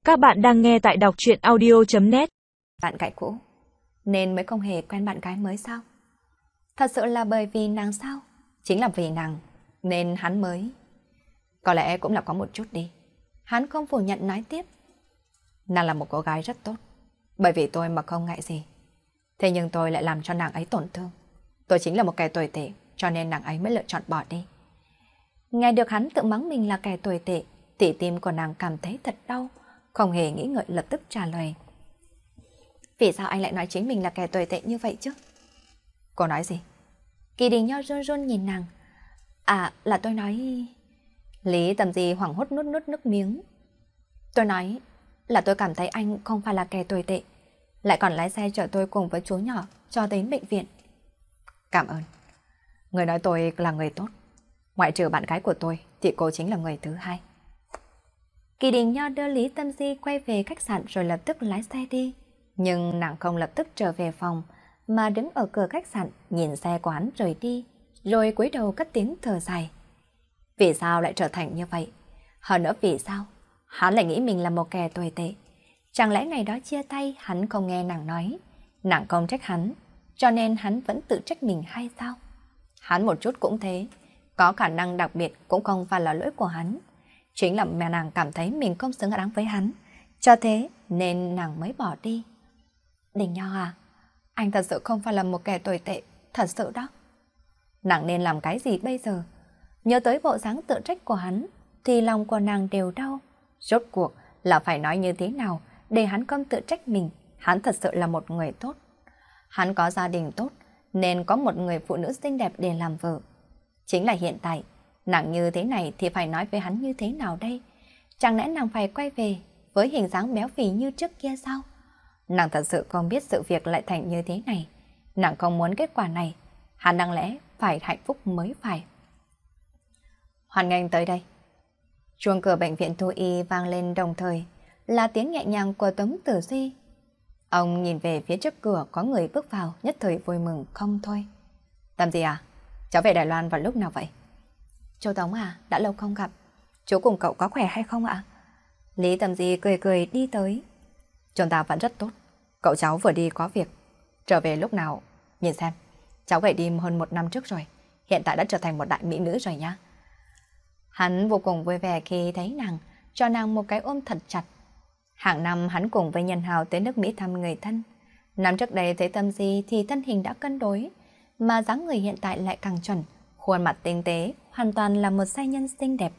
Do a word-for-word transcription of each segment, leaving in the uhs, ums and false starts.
Các bạn đang nghe tại đọc truyện audio chấm net. Bạn gái cũ, nên mới không hề quen bạn gái mới sao? Thật sự là bởi vì nàng sao? Chính là vì nàng, nên hắn mới... Có lẽ cũng là có một chút đi. Hắn không phủ nhận nói tiếp. Nàng là một cô gái rất tốt, bởi vì tôi mà không ngại gì. Thế nhưng tôi lại làm cho nàng ấy tổn thương. Tôi chính là một kẻ tồi tệ, cho nên nàng ấy mới lựa chọn bỏ đi. Nghe được hắn tự mắng mình là kẻ tồi tệ, thì tim của nàng cảm thấy thật đau, không hề nghĩ ngợi lập tức trả lời. Vì sao anh lại nói chính mình là kẻ tồi tệ như vậy chứ? Cô nói gì? Kỳ Đình Nho run run nhìn nàng. À, là tôi nói... Lý Tầm Di hoảng hốt nuốt nuốt nước miếng. Tôi nói là tôi cảm thấy anh không phải là kẻ tồi tệ, lại còn lái xe chở tôi cùng với chú nhỏ cho đến bệnh viện. Cảm ơn. Người nói tôi là người tốt. Ngoại trừ bạn gái của tôi thì cô chính là người thứ hai. Kỳ Đình Nho đưa Lý Tâm Di quay về khách sạn rồi lập tức lái xe đi. Nhưng nàng không lập tức trở về phòng, mà đứng ở cửa khách sạn nhìn xe của hắn rời đi, rồi cúi đầu cất tiếng thở dài. Vì sao lại trở thành như vậy? Hơn nữa vì sao? Hắn lại nghĩ mình là một kẻ tồi tệ. Chẳng lẽ ngày đó chia tay hắn không nghe nàng nói, nàng không trách hắn, cho nên hắn vẫn tự trách mình hay sao? Hắn một chút cũng thế, có khả năng đặc biệt cũng không phải là lỗi của hắn. Chính là mẹ nàng cảm thấy mình không xứng đáng với hắn, cho thế nên nàng mới bỏ đi. Đình Nho à, anh thật sự không phải là một kẻ tồi tệ, thật sự đó. Nàng nên làm cái gì bây giờ? Nhớ tới bộ dáng tự trách của hắn, thì lòng của nàng đều đau. Rốt cuộc là phải nói như thế nào để hắn không tự trách mình, hắn thật sự là một người tốt. Hắn có gia đình tốt, nên có một người phụ nữ xinh đẹp để làm vợ. Chính là hiện tại, nàng như thế này thì phải nói với hắn như thế nào đây? Chẳng lẽ nàng phải quay về với hình dáng béo phì như trước kia sao? Nàng thật sự không biết sự việc lại thành như thế này. Nàng không muốn kết quả này. Hắn đáng lẽ phải hạnh phúc mới phải. Hoan nghênh tới đây. Chuông cửa bệnh viện Thu Y vang lên đồng thời là tiếng nhẹ nhàng của Tống Tử Duy. Ông nhìn về phía trước cửa có người bước vào, nhất thời vui mừng không thôi. Làm gì à? Cháu về Đài Loan vào lúc nào vậy? Chú Tống à, đã lâu không gặp. Chú cùng cậu có khỏe hay không ạ? Lý Tầm Di cười cười đi tới. Chúng ta vẫn rất tốt. Cậu cháu vừa đi có việc. Trở về lúc nào? Nhìn xem, cháu gầy đi hơn một năm trước rồi. Hiện tại đã trở thành một đại mỹ nữ rồi nhá. Hắn vô cùng vui vẻ khi thấy nàng, cho nàng một cái ôm thật chặt. Hàng năm hắn cùng với Nhân Hào tới nước Mỹ thăm người thân. Năm trước đây thấy Tâm Di thì thân hình đã cân đối, mà dáng người hiện tại lại càng chuẩn, khuôn mặt tinh tế, hoàn toàn là một giai nhân xinh đẹp.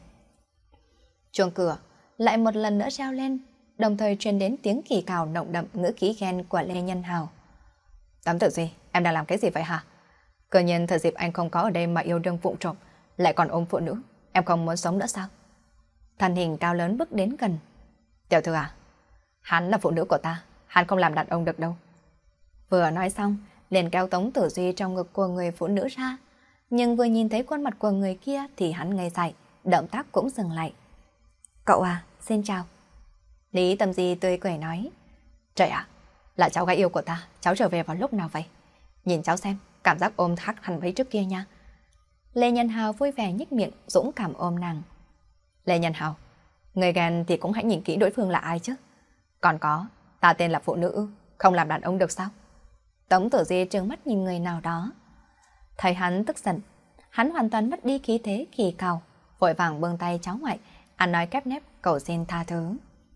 Chuông cửa lại một lần nữa reo lên, đồng thời truyền đến tiếng kỳ cào nồng đậm ngữ khí ghen của Lê Nhân Hào. Tấm Tử Duy, em đang làm cái gì vậy hả? Cơ nhiên thời dịp anh không có ở đây mà yêu đương vụng trộm, lại còn ôm phụ nữ, em không muốn sống nữa sao? Thân hình cao lớn bước đến gần. Tiểu thư à, hắn là phụ nữ của ta, hắn không làm đàn ông được đâu. Vừa nói xong, liền kéo Tống Tử Duy trong ngực của người phụ nữ ra, nhưng vừa nhìn thấy khuôn mặt của người kia thì hắn ngây dại, động tác cũng dừng lại. Cậu à, xin chào. Lý Tâm Di tươi cười nói. Trời ạ, là cháu gái yêu của ta, cháu trở về vào lúc nào vậy? Nhìn cháu xem, cảm giác ôm khác hẳn với trước kia nha. Lê Nhân Hào vui vẻ nhếch miệng, dũng cảm ôm nàng. Lê Nhân Hào, người ghen thì cũng hãy nhìn kỹ đối phương là ai chứ. Còn có, ta tên là phụ nữ, không làm đàn ông được sao? Tống Tử Di trừng mắt nhìn người nào đó. Thấy hắn tức giận, hắn hoàn toàn mất đi khí thế kỳ cào, vội vàng buông tay cháu ngoại, ăn nói kép nép cầu xin tha thứ.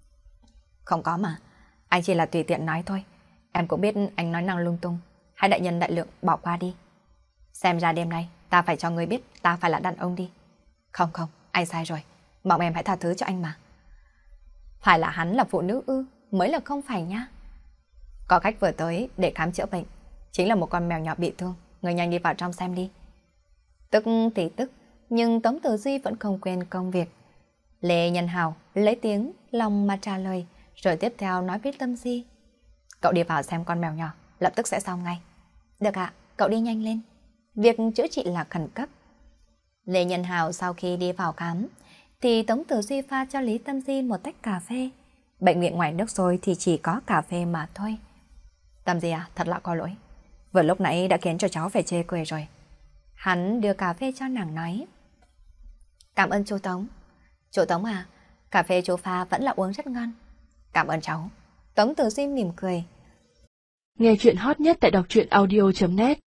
Không có mà, anh chỉ là tùy tiện nói thôi. Em cũng biết anh nói năng lung tung, hãy đại nhân đại lượng bỏ qua đi. Xem ra đêm nay ta phải cho người biết ta phải là đàn ông đi. Không không, anh sai rồi, mong em hãy tha thứ cho anh mà. Phải là hắn là phụ nữ ư, mới là không phải nha. Có khách vừa tới để khám chữa bệnh, chính là một con mèo nhỏ bị thương, người nhanh đi vào trong xem đi. Tức thì tức, nhưng Tống Tử Duy vẫn không quên công việc. Lê Nhân Hào lấy tiếng lòng mà trả lời, rồi tiếp theo nói với Tâm Di. Cậu đi vào xem con mèo nhỏ, lập tức sẽ xong ngay. Được ạ, cậu đi nhanh lên. Việc chữa trị là khẩn cấp. Lê Nhân Hào sau khi đi vào khám, thì Tống Tử Duy pha cho Lý Tâm Di một tách cà phê. Bệnh viện ngoài nước sôi thì chỉ có cà phê mà thôi. Tâm Di à, thật là có lỗi. Vừa lúc nãy đã khiến cho cháu phải chê cười rồi. Hắn đưa cà phê cho nàng nói. Cảm ơn chú Tống. Chú Tống à, cà phê chú pha vẫn là uống rất ngon. Cảm ơn cháu. Tống Tử Diên mỉm cười. Nghe chuyện hot nhất tại đọc truyện audio chấm net.